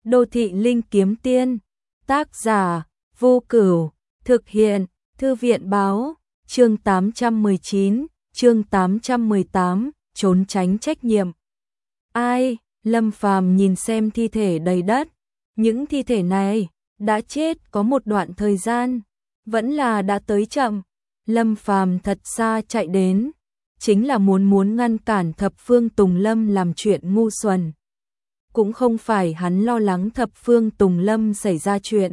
Đô thị linh kiếm tiên, tác giả, Vô Cửu, thực hiện, Thư viện báo, chương 819, chương 818, trốn tránh trách nhiệm. Ai? Lâm Phàm nhìn xem thi thể đầy đất, những thi thể này đã chết có một đoạn thời gian, vẫn là đã tới chậm. Lâm Phàm thật xa chạy đến, chính là muốn ngăn cản Thập Phương Tùng Lâm làm chuyện ngu xuẩn. Cũng không phải hắn lo lắng Thập Phương Tùng Lâm xảy ra chuyện,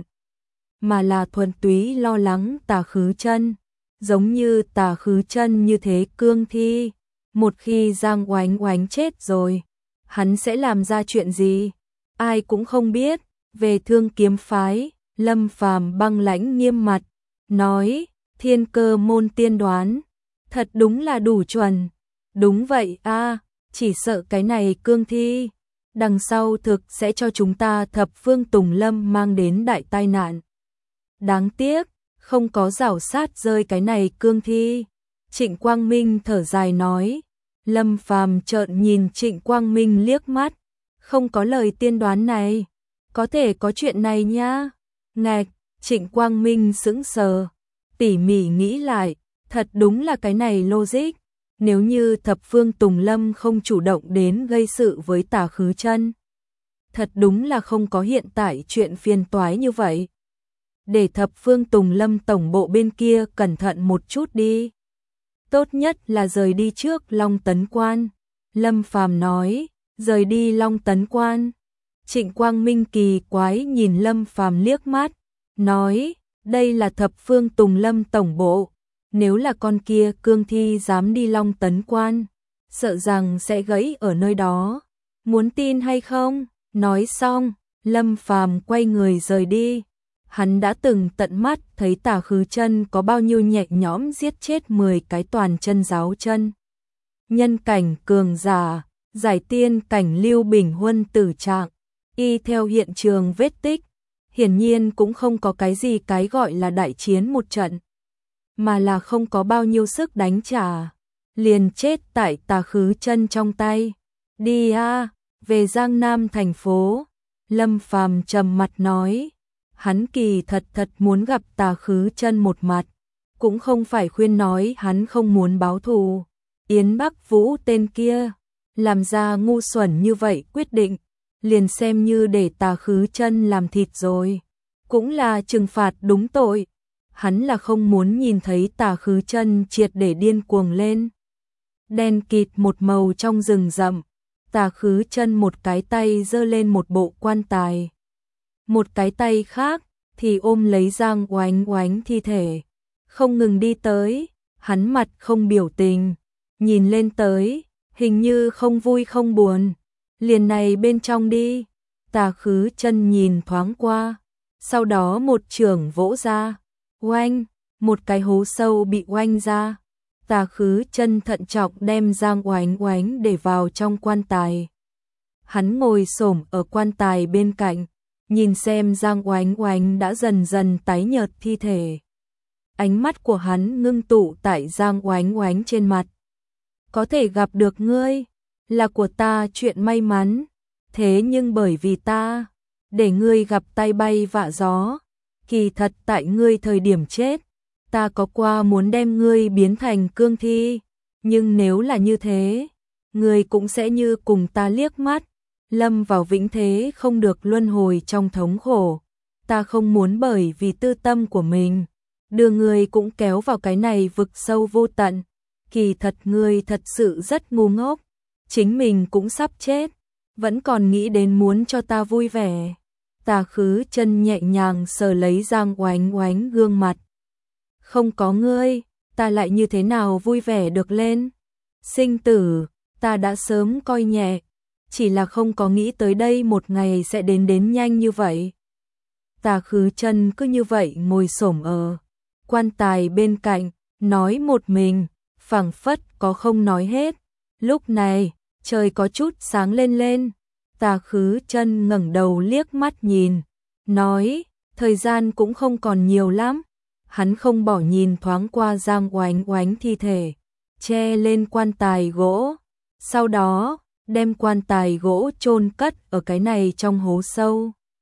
mà là thuần túy lo lắng Tà Khứ Chân. Giống như Tà Khứ Chân như thế cương thi, một khi Giang Oánh Oánh chết rồi, hắn sẽ làm ra chuyện gì? Ai cũng không biết. Về Thương Kiếm phái, Lâm Phàm băng lãnh nghiêm mặt, nói, Thiên Cơ môn tiên đoán, thật đúng là đủ chuẩn. Đúng vậy a, chỉ sợ cái này cương thi, đằng sau thực sẽ cho chúng ta Thập Phương Tùng Lâm mang đến đại tai nạn. Đáng tiếc, không có rảo sát rơi cái này cương thi. Trịnh Quang Minh thở dài nói. Lâm Phàm trợn nhìn Trịnh Quang Minh liếc mắt, không có lời tiên đoán này, có thể có chuyện này nha. Ngạch, Trịnh Quang Minh sững sờ, tỉ mỉ nghĩ lại, thật đúng là cái này logic. Nếu như Thập Phương Tùng Lâm không chủ động đến gây sự với Tà Khứ Chân, thật đúng là không có hiện tại chuyện phiền toái như vậy. Để Thập Phương Tùng Lâm tổng bộ bên kia cẩn thận một chút đi. Tốt nhất là rời đi trước Long Tấn Quan. Lâm Phàm nói, rời đi Long Tấn Quan. Trịnh Quang Minh kỳ quái nhìn Lâm Phàm liếc mắt, nói, đây là Thập Phương Tùng Lâm tổng bộ. Nếu là con kia cương thi dám đi Long Tấn Quan, sợ rằng sẽ gãy ở nơi đó. Muốn tin hay không? Nói xong, Lâm Phàm quay người rời đi. Hắn đã từng tận mắt thấy Tà Khứ Chân có bao nhiêu nhẹ nhõm giết chết 10 cái toàn chân giáo chân nhân cảnh cường giả, giải tiên cảnh Lưu Bình Huân tử trạng. Y theo hiện trường vết tích, hiển nhiên cũng không có cái gì cái gọi là đại chiến một trận, mà là không có bao nhiêu sức đánh trả, liền chết tại Tà Khứ Chân trong tay. Đi a, về Giang Nam thành phố. Lâm Phàm trầm mặt nói. Hắn kỳ thật muốn gặp Tà Khứ Chân một mặt, cũng không phải khuyên nói hắn không muốn báo thù. Yến Bắc Vũ tên kia, làm ra ngu xuẩn như vậy quyết định, liền xem như để Tà Khứ Chân làm thịt rồi. Cũng là trừng phạt đúng tội. Hắn là không muốn nhìn thấy Tà Khứ Chân triệt để điên cuồng lên. Đen kịt một màu trong rừng rậm, Tà Khứ Chân một cái tay giơ lên một bộ quan tài, một cái tay khác thì ôm lấy Giang Oánh Oánh thi thể, không ngừng đi tới. Hắn mặt không biểu tình, nhìn lên tới, hình như không vui không buồn. Liền này bên trong đi. Tà Khứ Chân nhìn thoáng qua, sau đó một chưởng vỗ ra, oanh, một cái hố sâu bị oanh ra. Tà Khứ Chân thận trọng đem Giang Oánh Oánh để vào trong quan tài. Hắn ngồi xổm ở quan tài bên cạnh, nhìn xem Giang Oánh Oánh đã dần dần tái nhợt thi thể. Ánh mắt của hắn ngưng tụ tại Giang Oánh Oánh trên mặt. Có thể gặp được ngươi, là của ta chuyện may mắn. Thế nhưng bởi vì ta, để ngươi gặp tai bay vạ gió. Kỳ thật tại ngươi thời điểm chết, ta có qua muốn đem ngươi biến thành cương thi. Nhưng nếu là như thế, ngươi cũng sẽ như cùng ta liếc mắt, lâm vào vĩnh thế không được luân hồi trong thống khổ. Ta không muốn bởi vì tư tâm của mình, đưa ngươi cũng kéo vào cái này vực sâu vô tận. Kỳ thật ngươi thật sự rất ngu ngốc, chính mình cũng sắp chết, vẫn còn nghĩ đến muốn cho ta vui vẻ. Tà Khứ Chân nhẹ nhàng sờ lấy Giang Oánh Oánh gương mặt. Không có ngươi, ta lại như thế nào vui vẻ được lên? Sinh tử, ta đã sớm coi nhẹ, chỉ là không có nghĩ tới đây một ngày sẽ đến nhanh như vậy. Tà Khứ Chân cứ như vậy ngồi xổm ở quan tài bên cạnh, nói một mình, phảng phất có không nói hết. Lúc này, trời có chút sáng lên. Tà Khứ Chân ngẩng đầu liếc mắt nhìn, nói, thời gian cũng không còn nhiều lắm. Hắn không bỏ nhìn thoáng qua Giang Oánh Oánh thi thể, che lên quan tài gỗ, sau đó đem quan tài gỗ chôn cất ở cái này trong hố sâu.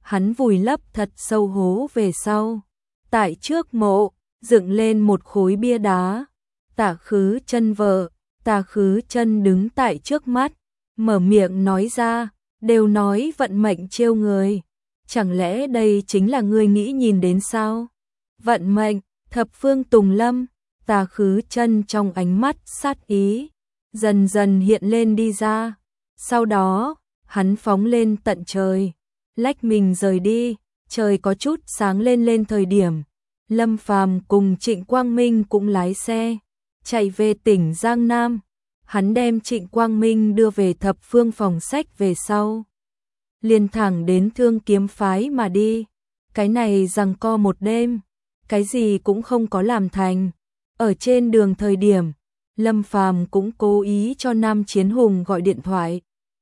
hắn vùi lấp thật sâu hố về sau. Tại trước mộ, dựng lên một khối bia đá. Tả Khứ Chân vợ, Tả Khứ Chân đứng tại trước mắt, mở miệng nói ra, đều nói vận mệnh trêu người. Chẳng lẽ đây chính là ngươi nghĩ nhìn đến sao? Vận mệnh, thập phương Tùng Lâm, Tả Khứ Chân trong ánh mắt sát ý, dần dần hiện lên đi ra. Sau đó, hắn phóng lên tận trời, lách mình rời đi. Trời có chút sáng lên thời điểm, Lâm Phàm cùng Trịnh Quang Minh cũng lái xe, chạy về tỉnh Giang Nam. Hắn đem Trịnh Quang Minh đưa về thập phương phòng sách về sau, liền thẳng đến Thương Kiếm phái mà đi. Cái này giằng co một đêm, cái gì cũng không có làm thành. Ở trên đường thời điểm, Lâm Phàm cũng cố ý cho Nam Chiến Hùng gọi điện thoại,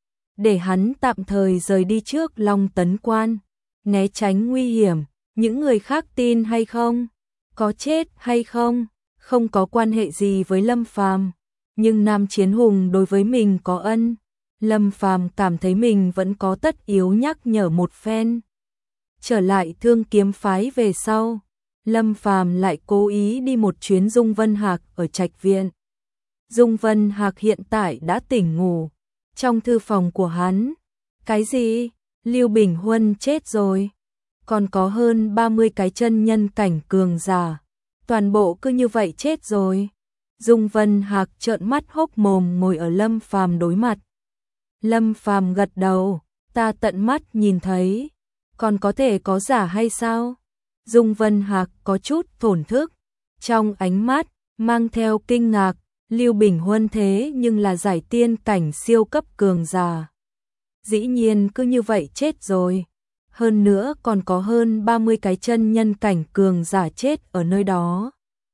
để hắn tạm thời rời đi trước Long Tấn Quan, né tránh nguy hiểm. Những người khác tin hay không, có chết hay không, không có quan hệ gì với Lâm Phàm, nhưng Nam Chiến Hùng đối với mình có ân, Lâm Phàm cảm thấy mình vẫn có tất yếu nhắc nhở một phen. Trở lại Thương Kiếm phái về sau, Lâm Phàm lại cố ý đi một chuyến Dung Vân Hạc ở Trạch Viện. Dung Vân Hạc hiện tại đã tỉnh ngủ. Trong thư phòng của hắn, cái gì? Lưu Bình Huân chết rồi. Còn có hơn 30 cái chân nhân cảnh cường giả, toàn bộ cứ như vậy chết rồi. Dung Vân Hạc trợn mắt hốc mồm ngồi ở Lâm Phàm đối mặt. Lâm Phàm gật đầu, ta tận mắt nhìn thấy, còn có thể có giả hay sao? Dung Vân Hạc có chút thổn thức, trong ánh mắt mang theo kinh ngạc. Lưu Bình Huân thế nhưng là giải tiên cảnh siêu cấp cường giả, dĩ nhiên cứ như vậy chết rồi. Hơn nữa còn có hơn 30 cái chân nhân cảnh cường giả chết ở nơi đó.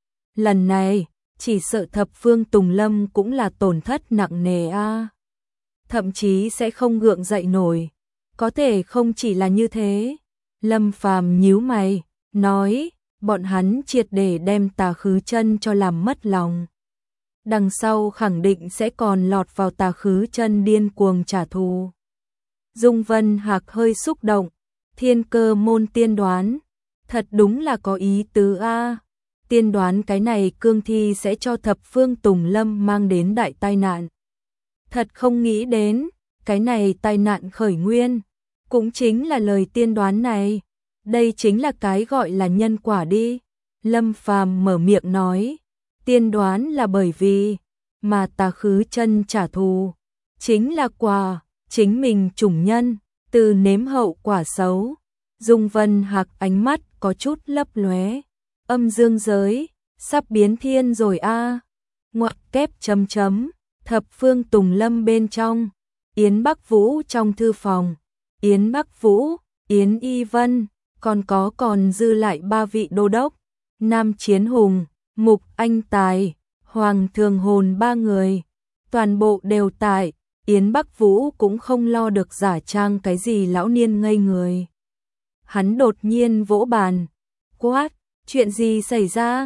Lần này, chỉ sợ thập phương Tùng Lâm cũng là tổn thất nặng nề a. Thậm chí sẽ không gượng dậy nổi. Có thể không chỉ là như thế. Lâm Phàm nhíu mày, nói, bọn hắn triệt để đem Tà Khứ Chân cho làm mất lòng. Đằng sau khẳng định sẽ còn lọt vào Tà Khứ Chân điên cuồng trả thù. Dung Vân Hạc hơi xúc động. Thiên Cơ môn tiên đoán, thật đúng là có ý tứ a. Tiên đoán cái này cương thi sẽ cho thập phương Tùng Lâm mang đến đại tai nạn. Thật không nghĩ đến, cái này tai nạn khởi nguyên, cũng chính là lời tiên đoán này. Đây chính là cái gọi là nhân quả đi. Lâm Phàm mở miệng nói, tiên đoán là bởi vì, mà Tà Khứ Chân trả thù, chính là quả, chính mình chủng nhân. Từ nếm hậu quả xấu. Dung Vân Hạc ánh mắt có chút lấp lóe. Âm dương giới, sắp biến thiên rồi a. Ngoặc kép chấm chấm, thập phương Tùng Lâm bên trong. Yến Bắc Vũ trong thư phòng. Yến Bắc Vũ, Yến Y Vân, còn dư lại 3 vị đô đốc. Nam Chiến Hùng, Mục Anh Tài, Hoàng Thường Hồn 3 người. Toàn bộ đều tại. Yến Bắc Vũ cũng không lo được giả trang cái gì lão niên ngây người. Hắn đột nhiên vỗ bàn, quát, chuyện gì xảy ra?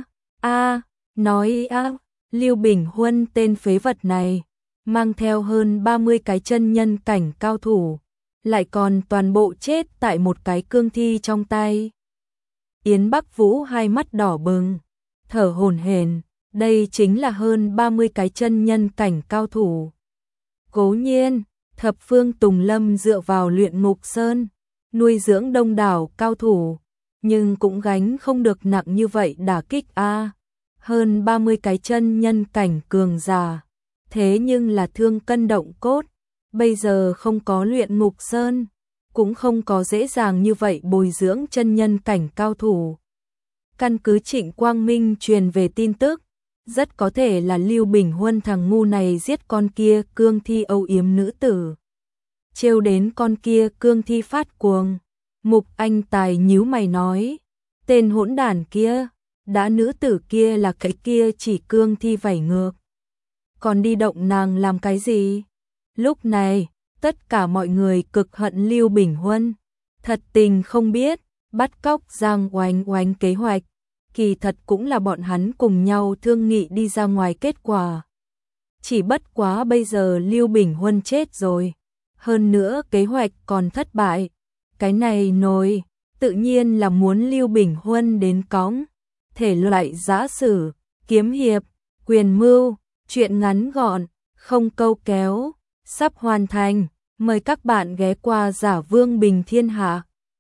Nói Lưu Bình Huân tên phế vật này, mang theo hơn 30 cái chân nhân cảnh cao thủ, lại còn toàn bộ chết tại một cái cương thi trong tay. Yến Bắc Vũ hai mắt đỏ bừng, thở hổn hển, đây chính là hơn 30 cái chân nhân cảnh cao thủ. Cố nhiên, thập phương Tùng Lâm dựa vào Luyện Ngục Sơn, nuôi dưỡng đông đảo cao thủ, nhưng cũng gánh không được nặng như vậy đả kích a. Hơn 30 cái chân nhân cảnh cường giả, thế nhưng là thương cân động cốt, bây giờ không có Luyện Ngục Sơn, cũng không có dễ dàng như vậy bồi dưỡng chân nhân cảnh cao thủ. Căn cứ Trịnh Quang Minh truyền về tin tức, rất có thể là Lưu Bình Huân thằng ngu này giết con kia cương thi âu yếm nữ tử. Trêu đến con kia cương thi phát cuồng. Mục Anh Tài nhíu mày nói, tên hỗn đản kia, đã nữ tử kia là cái kia chỉ cương thi vảy ngược. Còn đi động nàng làm cái gì? Lúc này, tất cả mọi người cực hận Lưu Bình Huân. Thật tình không biết, bắt cóc Giang Oánh Oánh kế hoạch. Kỳ thật cũng là bọn hắn cùng nhau thương nghị đi ra ngoài kết quả. Chỉ bất quá bây giờ Lưu Bình Huân chết rồi. Hơn nữa kế hoạch còn thất bại. Cái này nồi, tự nhiên là muốn Lưu Bình Huân đến cõng. Thể loại giã sử, kiếm hiệp, quyền mưu, truyện ngắn gọn, không câu kéo, sắp hoàn thành. Mời các bạn ghé qua Giả Vương Bình Thiên Hạ.